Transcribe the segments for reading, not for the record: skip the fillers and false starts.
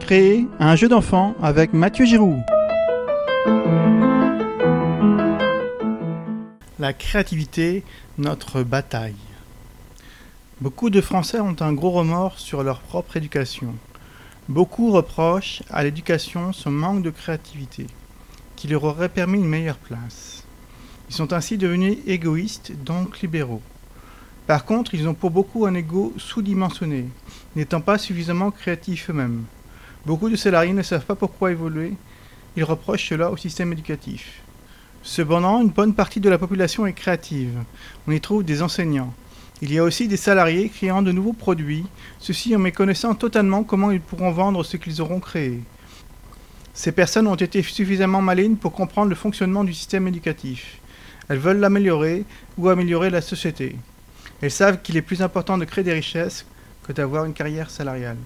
créer un jeu d'enfant avec Mathieu Giroux. La créativité, notre bataille. Beaucoup de Français ont un gros remords sur leur propre éducation. Beaucoup reprochent à l'éducation son manque de créativité, qui leur aurait permis une meilleure place. Ils sont ainsi devenus égoïstes, donc libéraux. Par contre, ils ont pour beaucoup un ego sous-dimensionné, n'étant pas suffisamment créatifs eux-mêmes. Beaucoup de salariés ne savent pas pourquoi évoluer, ils reprochent cela au système éducatif. Cependant, une bonne partie de la population est créative. On y trouve des enseignants. Il y a aussi des salariés créant de nouveaux produits, ceux-ci en méconnaissant totalement comment ils pourront vendre ce qu'ils auront créé. Ces personnes ont été suffisamment malines pour comprendre le fonctionnement du système éducatif. Elles veulent l'améliorer ou améliorer la société. Elles savent qu'il est plus important de créer des richesses que d'avoir une carrière salariale.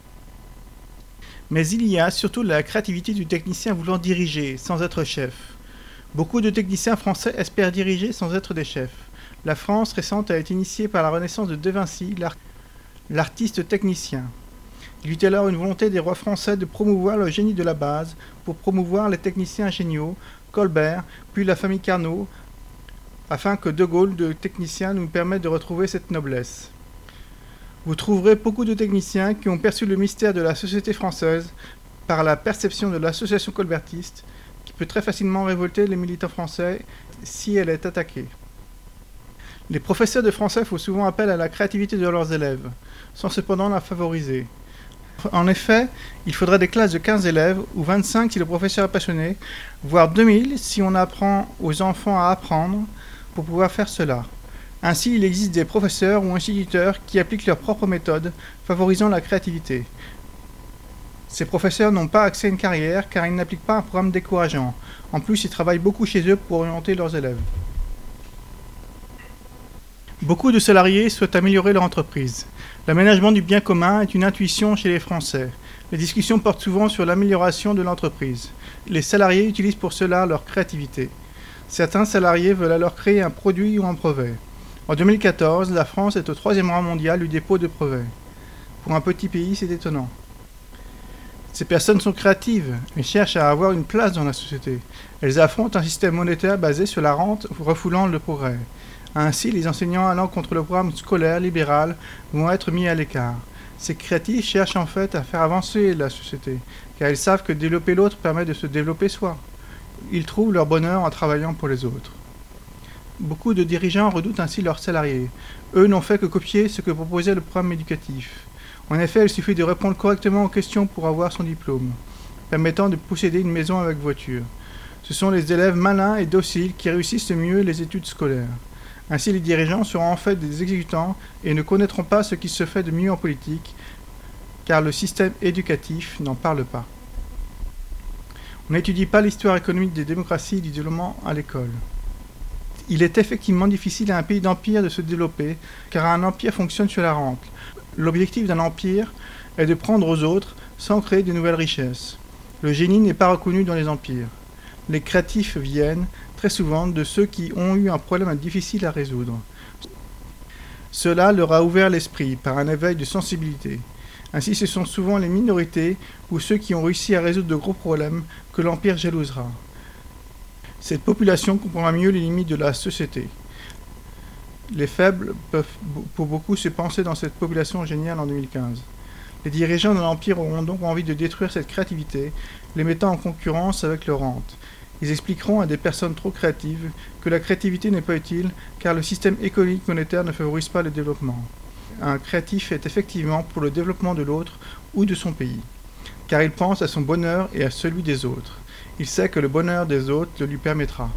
Mais il y a surtout la créativité du technicien voulant diriger sans être chef. Beaucoup de techniciens français espèrent diriger sans être des chefs. La France récente a été initiée par la renaissance de De Vinci, l'artiste technicien. Il y eut alors une volonté des rois français de promouvoir le génie de la base pour promouvoir les techniciens géniaux, Colbert, puis la famille Carnot, afin que De Gaulle, de technicien, nous permette de retrouver cette noblesse. Vous trouverez beaucoup de techniciens qui ont perçu le mystère de la société française par la perception de l'association colbertiste, qui peut très facilement révolter les militants français si elle est attaquée. Les professeurs de français font souvent appel à la créativité de leurs élèves, sans cependant la favoriser. En effet, il faudrait des classes de 15 élèves, ou 25 si le professeur est passionné, voire 2000 si on apprend aux enfants à apprendre, pour pouvoir faire cela. Ainsi, il existe des professeurs ou instituteurs qui appliquent leur propre méthode, favorisant la créativité. Ces professeurs n'ont pas accès à une carrière car ils n'appliquent pas un programme décourageant. En plus, ils travaillent beaucoup chez eux pour orienter leurs élèves. Beaucoup de salariés souhaitent améliorer leur entreprise. L'aménagement du bien commun est une intuition chez les Français. Les discussions portent souvent sur l'amélioration de l'entreprise. Les salariés utilisent pour cela leur créativité. Certains salariés veulent alors créer un produit ou un brevet. En 2014, la France est au 3e rang mondial du dépôt de brevets. Pour un petit pays, c'est étonnant. Ces personnes sont créatives et cherchent à avoir une place dans la société. Elles affrontent un système monétaire basé sur la rente, refoulant le progrès. Ainsi, les enseignants allant contre le programme scolaire libéral vont être mis à l'écart. Ces créatifs cherchent en fait à faire avancer la société, car ils savent que développer l'autre permet de se développer soi. Ils trouvent leur bonheur en travaillant pour les autres. Beaucoup de dirigeants redoutent ainsi leurs salariés. Eux n'ont fait que copier ce que proposait le programme éducatif. En effet, il suffit de répondre correctement aux questions pour avoir son diplôme, permettant de posséder une maison avec voiture. Ce sont les élèves malins et dociles qui réussissent le mieux les études scolaires. Ainsi, les dirigeants seront en fait des exécutants et ne connaîtront pas ce qui se fait de mieux en politique, car le système éducatif n'en parle pas. On n'étudie pas l'histoire économique des démocraties et du développement à l'école. Il est effectivement difficile à un pays d'empire de se développer, car un empire fonctionne sur la rente. L'objectif d'un empire est de prendre aux autres sans créer de nouvelles richesses. Le génie n'est pas reconnu dans les empires. Les créatifs viennent, très souvent, de ceux qui ont eu un problème difficile à résoudre. Cela leur a ouvert l'esprit par un éveil de sensibilité. Ainsi, ce sont souvent les minorités ou ceux qui ont réussi à résoudre de gros problèmes que l'empire jalousera. Cette population comprendra mieux les limites de la société. Les faibles peuvent pour beaucoup se penser dans cette population géniale en 2015. Les dirigeants de l'empire auront donc envie de détruire cette créativité, les mettant en concurrence avec leur rente. Ils expliqueront à des personnes trop créatives que la créativité n'est pas utile car le système économique monétaire ne favorise pas le développement. Un créatif est effectivement pour le développement de l'autre ou de son pays, car il pense à son bonheur et à celui des autres. Il sait que le bonheur des autres le lui permettra.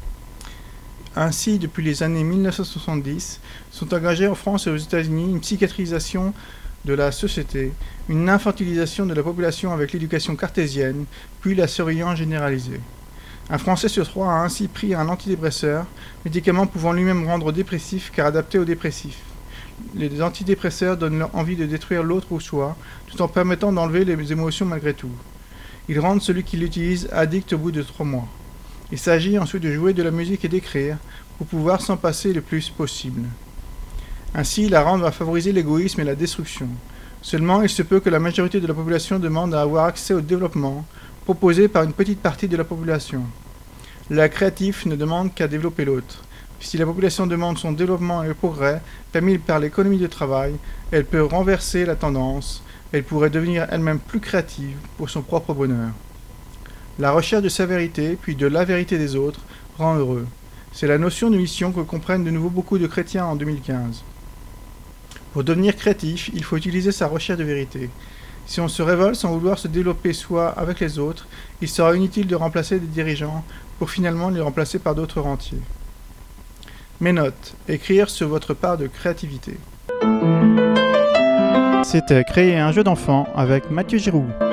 Ainsi, depuis les années 1970, sont engagées en France et aux États-Unis une psychiatrisation de la société, une infantilisation de la population avec l'éducation cartésienne, puis la surveillance généralisée. Un Français sur 3 a ainsi pris un antidépresseur, médicament pouvant lui-même rendre dépressif car adapté aux dépressifs. Les antidépresseurs donnent leur envie de détruire l'autre ou soi, tout en permettant d'enlever les émotions malgré tout. Ils rendent celui qui l'utilise addict au bout de 3 mois. Il s'agit ensuite de jouer de la musique et d'écrire, pour pouvoir s'en passer le plus possible. Ainsi, la rente va favoriser l'égoïsme et la destruction. Seulement, il se peut que la majorité de la population demande à avoir accès au développement proposé par une petite partie de la population. La créatif ne demande qu'à développer l'autre. Si la population demande son développement et le progrès permis par l'économie de travail, elle peut renverser la tendance, elle pourrait devenir elle-même plus créative pour son propre bonheur. La recherche de sa vérité, puis de la vérité des autres, rend heureux. C'est la notion de mission que comprennent de nouveau beaucoup de chrétiens en 2015. Pour devenir créatif, il faut utiliser sa recherche de vérité. Si on se révolte sans vouloir se développer soi avec les autres, il sera inutile de remplacer des dirigeants pour finalement les remplacer par d'autres rentiers. Mes notes. Écrire sur votre part de créativité. C'était Créer un jeu d'enfant avec Mathieu Giroux.